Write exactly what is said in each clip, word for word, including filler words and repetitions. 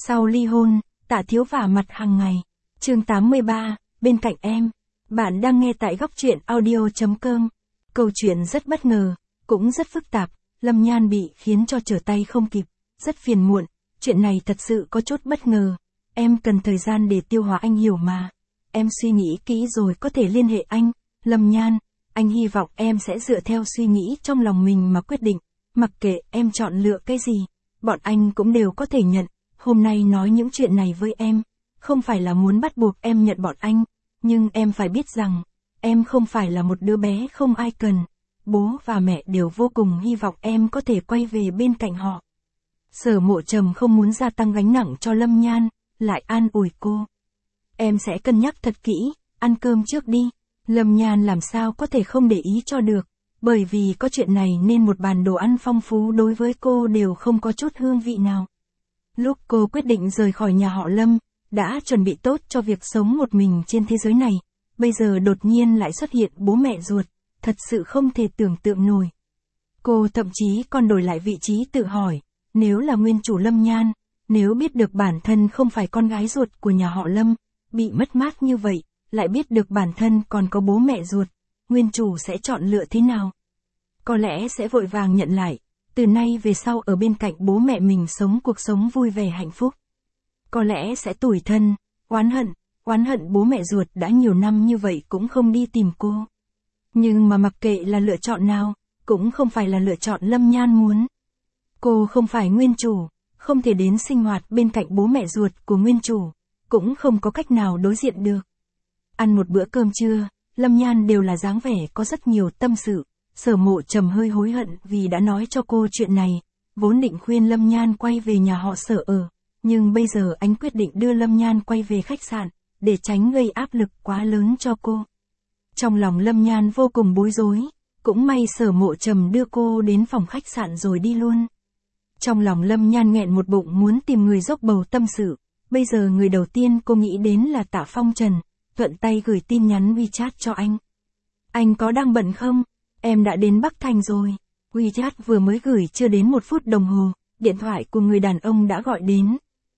Sau ly hôn, Tạ Thiếu vả mặt hàng ngày. Chương tám mươi ba, bên cạnh em. Bạn đang nghe tại góc truyện audio chấm com. Câu chuyện rất bất ngờ, cũng rất phức tạp. Lâm Nhan bị khiến cho trở tay không kịp, rất phiền muộn. Chuyện này thật sự có chút bất ngờ. Em cần thời gian để tiêu hóa, anh hiểu mà. Em suy nghĩ kỹ rồi có thể liên hệ anh. Lâm Nhan, anh hy vọng em sẽ dựa theo suy nghĩ trong lòng mình mà quyết định. Mặc kệ em chọn lựa cái gì, bọn anh cũng đều có thể nhận. Hôm nay nói những chuyện này với em, không phải là muốn bắt buộc em nhận bọn anh, nhưng em phải biết rằng, em không phải là một đứa bé không ai cần. Bố và mẹ đều vô cùng hy vọng em có thể quay về bên cạnh họ. Sở Mộ Trầm không muốn gia tăng gánh nặng cho Lâm Nhan, lại an ủi cô. Em sẽ cân nhắc thật kỹ, ăn cơm trước đi. Lâm Nhan làm sao có thể không để ý cho được, bởi vì có chuyện này nên một bàn đồ ăn phong phú đối với cô đều không có chút hương vị nào. Lúc cô quyết định rời khỏi nhà họ Lâm, đã chuẩn bị tốt cho việc sống một mình trên thế giới này, bây giờ đột nhiên lại xuất hiện bố mẹ ruột, thật sự không thể tưởng tượng nổi. Cô thậm chí còn đổi lại vị trí tự hỏi, nếu là nguyên chủ Lâm Nhan, nếu biết được bản thân không phải con gái ruột của nhà họ Lâm, bị mất mát như vậy, lại biết được bản thân còn có bố mẹ ruột, nguyên chủ sẽ chọn lựa thế nào? Có lẽ sẽ vội vàng nhận lại, từ nay về sau ở bên cạnh bố mẹ mình sống cuộc sống vui vẻ hạnh phúc. Có lẽ sẽ tủi thân, oán hận, oán hận bố mẹ ruột đã nhiều năm như vậy cũng không đi tìm cô. Nhưng mà mặc kệ là lựa chọn nào, cũng không phải là lựa chọn Lâm Nhan muốn. Cô không phải nguyên chủ, không thể đến sinh hoạt bên cạnh bố mẹ ruột của nguyên chủ, cũng không có cách nào đối diện được. Ăn một bữa cơm trưa, Lâm Nhan đều là dáng vẻ có rất nhiều tâm sự. Sở Mộ Trầm hơi hối hận vì đã nói cho cô chuyện này, vốn định khuyên Lâm Nhan quay về nhà họ Sở ở, nhưng bây giờ anh quyết định đưa Lâm Nhan quay về khách sạn, để tránh gây áp lực quá lớn cho cô. Trong lòng Lâm Nhan vô cùng bối rối, cũng may Sở Mộ Trầm đưa cô đến phòng khách sạn rồi đi luôn. Trong lòng Lâm Nhan nghẹn một bụng muốn tìm người dốc bầu tâm sự, bây giờ người đầu tiên cô nghĩ đến là Tạ Phong Trần, thuận tay gửi tin nhắn WeChat cho anh. Anh có đang bận không? Em đã đến Bắc Thành rồi. WeChat vừa mới gửi chưa đến một phút đồng hồ, điện thoại của người đàn ông đã gọi đến.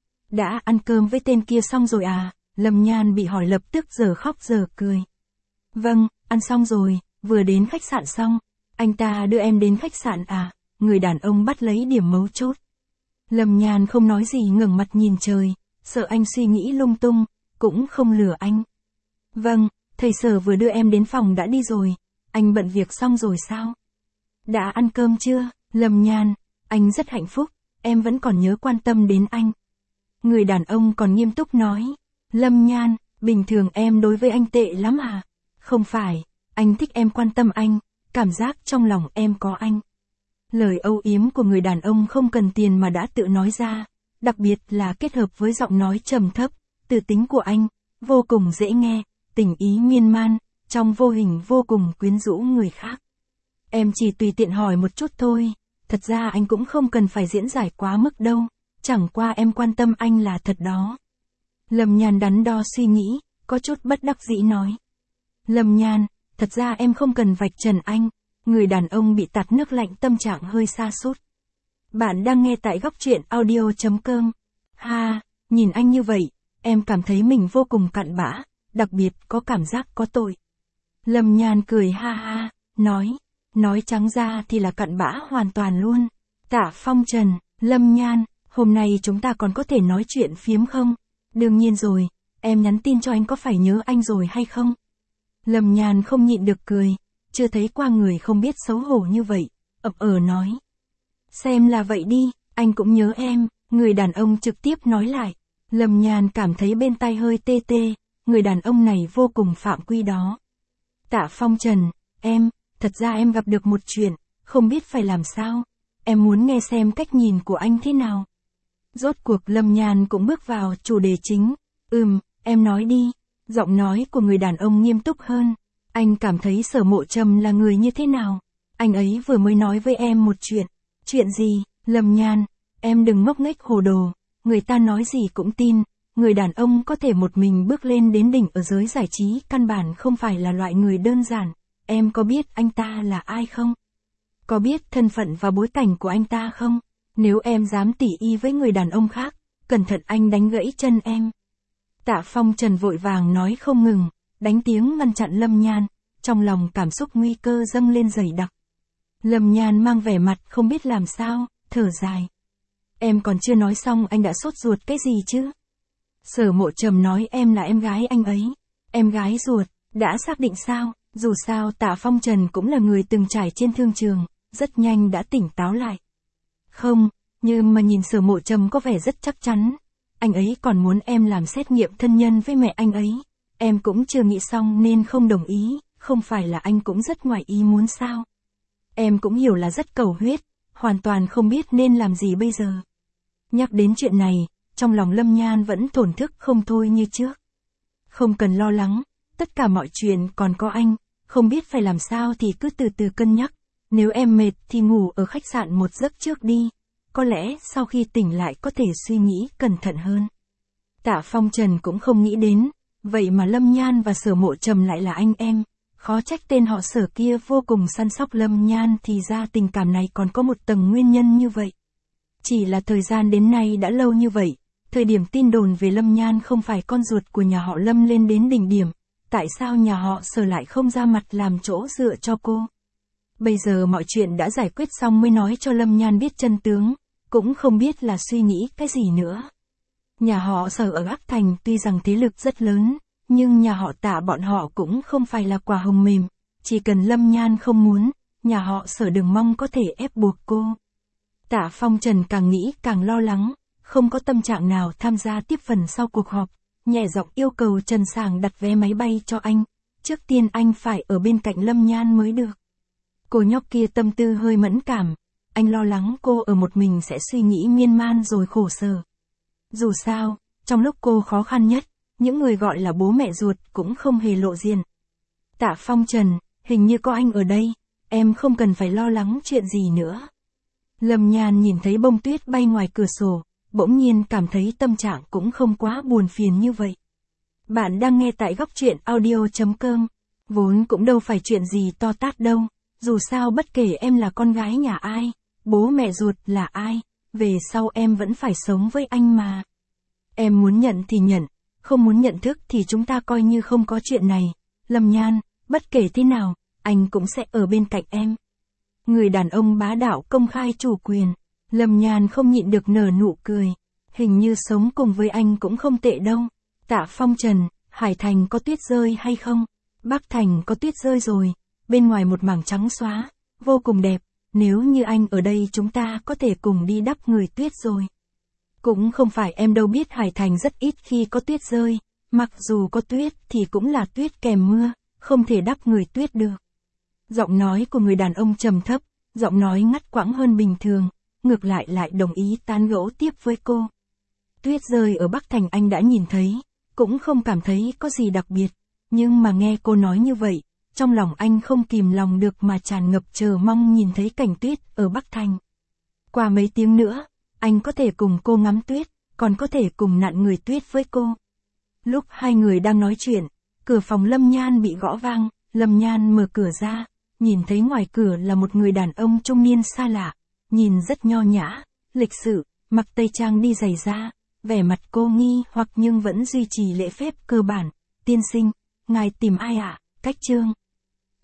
Đã ăn cơm với tên kia xong rồi à? Lâm Nhan bị hỏi lập tức giờ khóc giờ cười. Vâng, ăn xong rồi, vừa đến khách sạn xong. Anh ta đưa em đến khách sạn à? Người đàn ông bắt lấy điểm mấu chốt. Lâm Nhan không nói gì ngẩng mặt nhìn trời, sợ anh suy nghĩ lung tung, cũng không lừa anh. Vâng, thầy Sở vừa đưa em đến phòng đã đi rồi. Anh bận việc xong rồi sao? Đã ăn cơm chưa? Lâm Nhan, anh rất hạnh phúc, em vẫn còn nhớ quan tâm đến anh. Người đàn ông còn nghiêm túc nói. Lâm Nhan, bình thường em đối với anh tệ lắm à? Không phải, anh thích em quan tâm anh, cảm giác trong lòng em có anh. Lời âu yếm của người đàn ông không cần tiền mà đã tự nói ra, đặc biệt là kết hợp với giọng nói trầm thấp, từ tính của anh, vô cùng dễ nghe, tình ý miên man, trong vô hình vô cùng quyến rũ người khác. Em chỉ tùy tiện hỏi một chút thôi, thật ra anh cũng không cần phải diễn giải quá mức đâu, chẳng qua em quan tâm anh là thật đó. Lâm Nhan đắn đo suy nghĩ, có chút bất đắc dĩ nói. Lâm Nhan, thật ra em không cần vạch trần anh. Người đàn ông bị tạt nước lạnh tâm trạng hơi sa sút. Bạn đang nghe tại góc truyện audio chấm com. Ha, nhìn anh như vậy, em cảm thấy mình vô cùng cặn bã, đặc biệt có cảm giác có tội. Lâm Nhan cười ha ha, nói, nói trắng ra thì là cặn bã hoàn toàn luôn. Tạ Phong Trần, Lâm Nhan, hôm nay chúng ta còn có thể nói chuyện phiếm không? Đương nhiên rồi, em nhắn tin cho anh có phải nhớ anh rồi hay không? Lâm Nhan không nhịn được cười, chưa thấy qua người không biết xấu hổ như vậy, ậm ờ nói. Xem là vậy đi, anh cũng nhớ em, người đàn ông trực tiếp nói lại. Lâm Nhan cảm thấy bên tai hơi tê tê, người đàn ông này vô cùng phạm quy đó. Tạ Phong Trần, em, thật ra em gặp được một chuyện, không biết phải làm sao, em muốn nghe xem cách nhìn của anh thế nào. Rốt cuộc Lâm Nhan cũng bước vào chủ đề chính. Ừm, em nói đi. Giọng nói của người đàn ông nghiêm túc hơn. Anh cảm thấy Sở Mộ Trầm là người như thế nào? Anh ấy vừa mới nói với em một chuyện. Chuyện gì? Lâm Nhan, em đừng ngốc nghếch hồ đồ, người ta nói gì cũng tin. Người đàn ông có thể một mình bước lên đến đỉnh ở giới giải trí căn bản không phải là loại người đơn giản. Em có biết anh ta là ai không? Có biết thân phận và bối cảnh của anh ta không? Nếu em dám tỉ y với người đàn ông khác, cẩn thận anh đánh gãy chân em. Tạ Phong Trần vội vàng nói không ngừng, đánh tiếng ngăn chặn Lâm Nhan, trong lòng cảm xúc nguy cơ dâng lên dày đặc. Lâm Nhan mang vẻ mặt không biết làm sao, thở dài. Em còn chưa nói xong anh đã sốt ruột cái gì chứ? Sở Mộ Trầm nói em là em gái anh ấy. Em gái ruột, đã xác định sao? Dù sao Tạ Phong Trần cũng là người từng trải trên thương trường, rất nhanh đã tỉnh táo lại. Không, nhưng mà nhìn Sở Mộ Trầm có vẻ rất chắc chắn. Anh ấy còn muốn em làm xét nghiệm thân nhân với mẹ anh ấy. Em cũng chưa nghĩ xong nên không đồng ý, không phải là anh cũng rất ngoài ý muốn sao? Em cũng hiểu là rất cầu huyết, hoàn toàn không biết nên làm gì bây giờ. Nhắc đến chuyện này, trong lòng Lâm Nhan vẫn thổn thức không thôi như trước. Không cần lo lắng, tất cả mọi chuyện còn có anh, không biết phải làm sao thì cứ từ từ cân nhắc. Nếu em mệt thì ngủ ở khách sạn một giấc trước đi, có lẽ sau khi tỉnh lại có thể suy nghĩ cẩn thận hơn. Tạ Phong Trần cũng không nghĩ đến, vậy mà Lâm Nhan và Sở Mộ Trầm lại là anh em. Khó trách tên họ Sở kia vô cùng săn sóc Lâm Nhan, thì ra tình cảm này còn có một tầng nguyên nhân như vậy. Chỉ là thời gian đến nay đã lâu như vậy, thời điểm tin đồn về Lâm Nhan không phải con ruột của nhà họ Lâm lên đến đỉnh điểm, tại sao nhà họ Sở lại không ra mặt làm chỗ dựa cho cô? Bây giờ mọi chuyện đã giải quyết xong mới nói cho Lâm Nhan biết chân tướng, cũng không biết là suy nghĩ cái gì nữa. Nhà họ Sở ở Ác Thành tuy rằng thế lực rất lớn, nhưng nhà họ Tạ bọn họ cũng không phải là quả hồng mềm, chỉ cần Lâm Nhan không muốn, nhà họ Sở đừng mong có thể ép buộc cô. Tạ Phong Trần càng nghĩ càng lo lắng, không có tâm trạng nào tham gia tiếp phần sau cuộc họp, nhẹ giọng yêu cầu Trần Sảng đặt vé máy bay cho anh, trước tiên anh phải ở bên cạnh Lâm Nhan mới được. Cô nhóc kia tâm tư hơi mẫn cảm, anh lo lắng cô ở một mình sẽ suy nghĩ miên man rồi khổ sở. Dù sao, trong lúc cô khó khăn nhất, những người gọi là bố mẹ ruột cũng không hề lộ diện. Tạ Phong Trần, hình như có anh ở đây, em không cần phải lo lắng chuyện gì nữa. Lâm Nhan nhìn thấy bông tuyết bay ngoài cửa sổ, bỗng nhiên cảm thấy tâm trạng cũng không quá buồn phiền như vậy. Bạn đang nghe tại góc truyện audio chấm com, vốn cũng đâu phải chuyện gì to tát đâu, dù sao bất kể em là con gái nhà ai, bố mẹ ruột là ai, về sau em vẫn phải sống với anh mà. Em muốn nhận thì nhận, không muốn nhận thức thì chúng ta coi như không có chuyện này. Lâm Nhan, bất kể thế nào, anh cũng sẽ ở bên cạnh em. Người đàn ông bá đạo công khai chủ quyền. Lâm Nhan không nhịn được nở nụ cười. Hình như sống cùng với anh cũng không tệ đâu. Tạ Phong Trần, Hải Thành có tuyết rơi hay không? Bắc Thành có tuyết rơi rồi. Bên ngoài một mảng trắng xóa, vô cùng đẹp. Nếu như anh ở đây chúng ta có thể cùng đi đắp người tuyết rồi. Cũng không phải em đâu biết Hải Thành rất ít khi có tuyết rơi. Mặc dù có tuyết thì cũng là tuyết kèm mưa, không thể đắp người tuyết được. Giọng nói của người đàn ông trầm thấp, giọng nói ngắt quãng hơn bình thường, ngược lại lại đồng ý tán gẫu tiếp với cô. Tuyết rơi ở Bắc Thành anh đã nhìn thấy, cũng không cảm thấy có gì đặc biệt, nhưng mà nghe cô nói như vậy, trong lòng anh không kìm lòng được mà tràn ngập chờ mong nhìn thấy cảnh tuyết ở Bắc Thành. Qua mấy tiếng nữa, anh có thể cùng cô ngắm tuyết, còn có thể cùng nặn người tuyết với cô. Lúc hai người đang nói chuyện, cửa phòng Lâm Nhan bị gõ vang, Lâm Nhan mở cửa ra, nhìn thấy ngoài cửa là một người đàn ông trung niên xa lạ, nhìn rất nho nhã, lịch sự, mặc tây trang đi giày da, vẻ mặt cô nghi hoặc nhưng vẫn duy trì lễ phép cơ bản. Tiên sinh, ngài tìm ai ạ? À? Cách trương.